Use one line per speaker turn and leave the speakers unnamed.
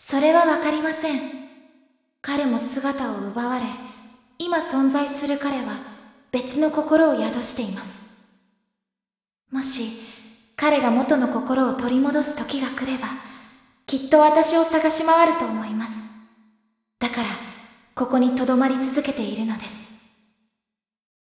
それはわかりません。彼も姿を奪われ、今存在する彼は別の心を宿しています。もし彼が元の心を取り戻す時が来れば、きっと私を探し回ると思います。だからここに留まり続けているのです。